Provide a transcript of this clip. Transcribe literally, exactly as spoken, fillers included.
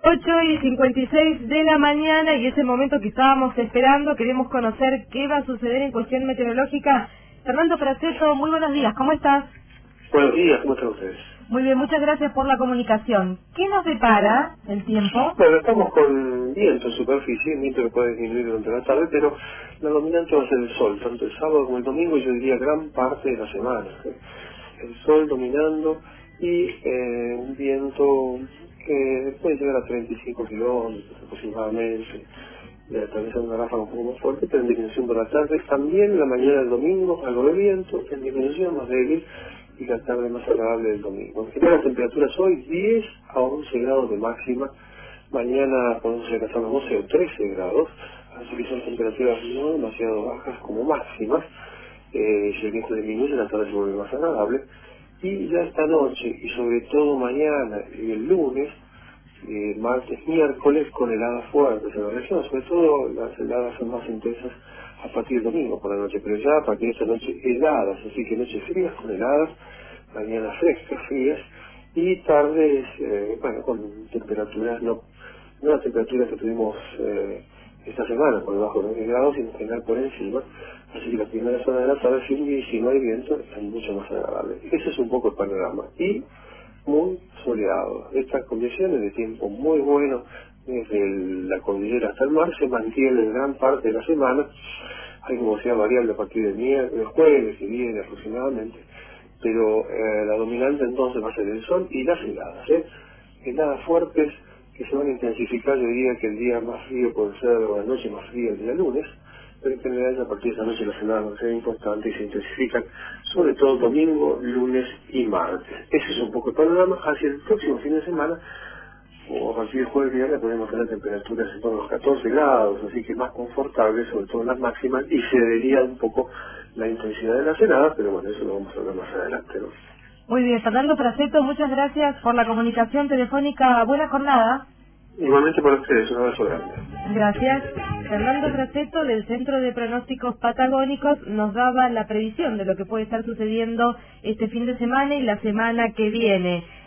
ocho y cincuenta y seis de la mañana y es el momento que estábamos esperando. Queremos conocer qué va a suceder en cuestión meteorológica. Fernando Prazeto, muy buenos días, ¿cómo estás? Buenos días, ¿cómo están ustedes? Muy bien, muchas gracias por la comunicación. ¿Qué nos depara el tiempo? Bueno, estamos con viento en superficie, viento que puede disminuir durante la tarde, pero la dominante va a ser el sol, tanto el sábado como el domingo, yo diría gran parte de la semana. El sol dominando y eh, un viento que puede llegar a treinta y cinco kilómetros aproximadamente, de atravesar una ráfaga un poco más fuerte, pero en disminución por la tarde. También la mañana del domingo, algo de viento, en disminución más débil, y la tarde más agradable del domingo. En general, las temperaturas hoy diez a once grados de máxima, mañana podemos alcanzar los doce o trece grados, así que son temperaturas no demasiado bajas como máximas. Eh, si el viento disminuye, la tarde se vuelve más agradable, y ya esta noche, y sobre todo mañana y el lunes, eh, martes, miércoles, con heladas fuertes en la región, sobre todo las heladas son más intensas a partir del domingo por la noche, pero ya a partir de esta noche heladas, así que noches frías con heladas, mañanas frescas, frías, y tardes, eh, bueno, con temperaturas, no, no las temperaturas que tuvimos eh, esta semana, por debajo de veinte grados, sino en general por encima, así que la primera zona de la tarde, sin y si no hay viento, es mucho más agradable. Ese es un poco el panorama. Y muy soleado. Estas condiciones de tiempo muy bueno desde el- la cordillera hasta el mar se mantienen gran parte de la semana. Hay nubosidad variable a partir del miércoles, jueves y viernes aproximadamente, pero eh, la dominante entonces va a ser el sol y las heladas, ¿eh? Heladas fuertes que se van a intensificar. Yo diría que el día más frío puede ser, o la noche más fría el día lunes, pero en general a partir de esa noche las heladas van a ser importantes y se intensifican, sobre todo domingo, lunes y martes. Ese es un poco el panorama. Hacia el próximo fin de semana, o a partir del jueves y viernes, podemos tener temperaturas en torno a los catorce grados, así que más confortable, sobre todo en las máximas, y se vería un poco la intensidad de las heladas, pero bueno, eso lo vamos a ver más adelante, ¿no? Muy bien, Fernando Prazeto, muchas gracias por la comunicación telefónica. Buena jornada. Igualmente para ustedes, un abrazo grande. Gracias. Fernando Prazeto, del Centro de Pronósticos Patagónicos, nos daba la previsión de lo que puede estar sucediendo este fin de semana y la semana que viene.